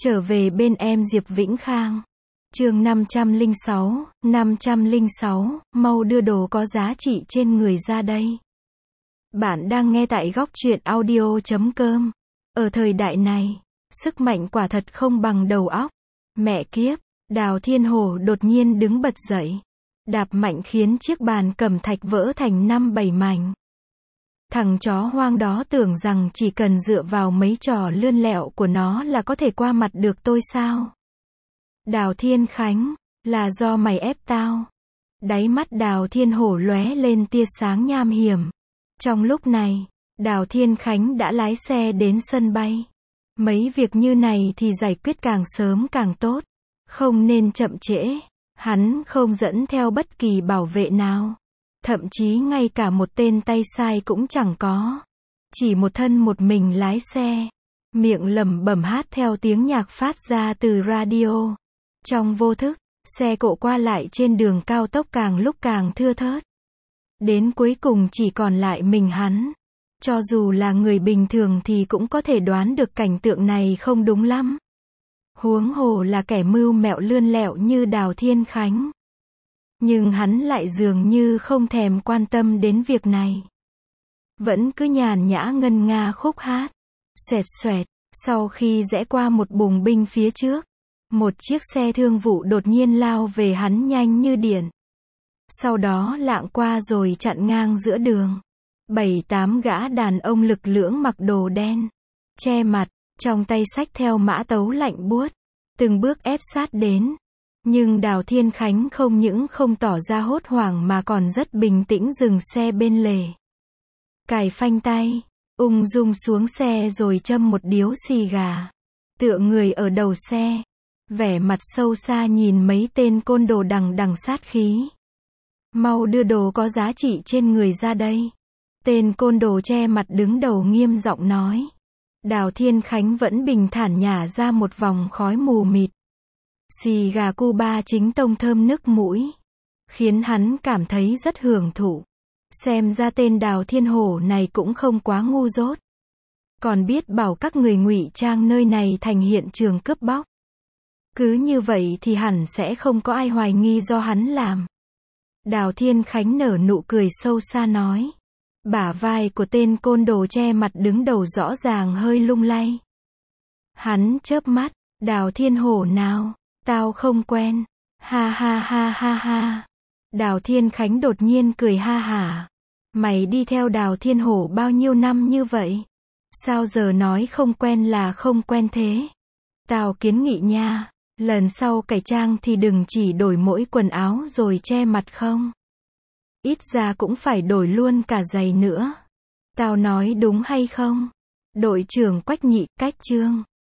Trở về bên em Diệp Vĩnh Khang. Chương 506, mau đưa đồ có giá trị trên người ra đây. Bạn đang nghe tại góc truyện audio.com. Ở thời đại này, sức mạnh quả thật không bằng đầu óc. Mẹ kiếp, Đào Thiên Hổ đột nhiên đứng bật dậy. Đạp mạnh khiến chiếc bàn cẩm thạch vỡ thành 5-7 mảnh. Thằng chó hoang đó tưởng rằng chỉ cần dựa vào mấy trò lươn lẹo của nó là có thể qua mặt được tôi sao? Đào Thiên Khánh, là do mày ép tao. Đáy mắt Đào Thiên Hổ lóe lên tia sáng nham hiểm. Trong lúc này, Đào Thiên Khánh đã lái xe đến sân bay. Mấy việc như này thì giải quyết càng sớm càng tốt. Không nên chậm trễ. Hắn không dẫn theo bất kỳ bảo vệ nào. Thậm chí ngay cả một tên tay sai cũng chẳng có. Chỉ một thân một mình lái xe. Miệng lẩm bẩm hát theo tiếng nhạc phát ra từ radio. Trong vô thức, xe cộ qua lại trên đường cao tốc càng lúc càng thưa thớt. Đến cuối cùng chỉ còn lại mình hắn. Cho dù là người bình thường thì cũng có thể đoán được cảnh tượng này không đúng lắm. Huống hồ là kẻ mưu mẹo lươn lẹo như Đào Thiên Khánh. Nhưng hắn lại dường như không thèm quan tâm đến việc này. Vẫn cứ nhàn nhã ngân nga khúc hát. Xoẹt xoẹt, sau khi rẽ qua một bùng binh phía trước, một chiếc xe thương vụ đột nhiên lao về hắn nhanh như điện. Sau đó lạng qua rồi chặn ngang giữa đường. 7-8 gã đàn ông lực lưỡng mặc đồ đen, che mặt, trong tay xách theo mã tấu lạnh buốt, từng bước ép sát đến. Nhưng Đào Thiên Khánh không những không tỏ ra hốt hoảng mà còn rất bình tĩnh dừng xe bên lề. Cài phanh tay, ung dung xuống xe rồi châm một điếu xì gà. Tựa người ở đầu xe, vẻ mặt sâu xa nhìn mấy tên côn đồ đằng đằng sát khí. Mau đưa đồ có giá trị trên người ra đây. Tên côn đồ che mặt đứng đầu nghiêm giọng nói. Đào Thiên Khánh vẫn bình thản nhả ra một vòng khói mù mịt. Xì gà Cuba chính tông thơm nước mũi, khiến hắn cảm thấy rất hưởng thụ. Xem ra tên Đào Thiên Hổ này cũng không quá ngu dốt. Còn biết bảo các người ngụy trang nơi này thành hiện trường cướp bóc. Cứ như vậy thì hẳn sẽ không có ai hoài nghi do hắn làm. Đào Thiên Khánh nở nụ cười sâu xa nói. Bả vai của tên côn đồ che mặt đứng đầu rõ ràng hơi lung lay. Hắn chớp mắt, Đào Thiên Hổ nào? Tao không quen. Ha ha ha ha ha. Đào Thiên Khánh đột nhiên cười ha hả. Mày đi theo Đào Thiên Hổ bao nhiêu năm như vậy? Sao giờ nói không quen là không quen thế? Tao kiến nghị nha, lần sau cải trang thì đừng chỉ đổi mỗi quần áo rồi che mặt không. Ít ra cũng phải đổi luôn cả giày nữa. Tao nói đúng hay không? Đội trưởng Quách Nhị, Cách Trương.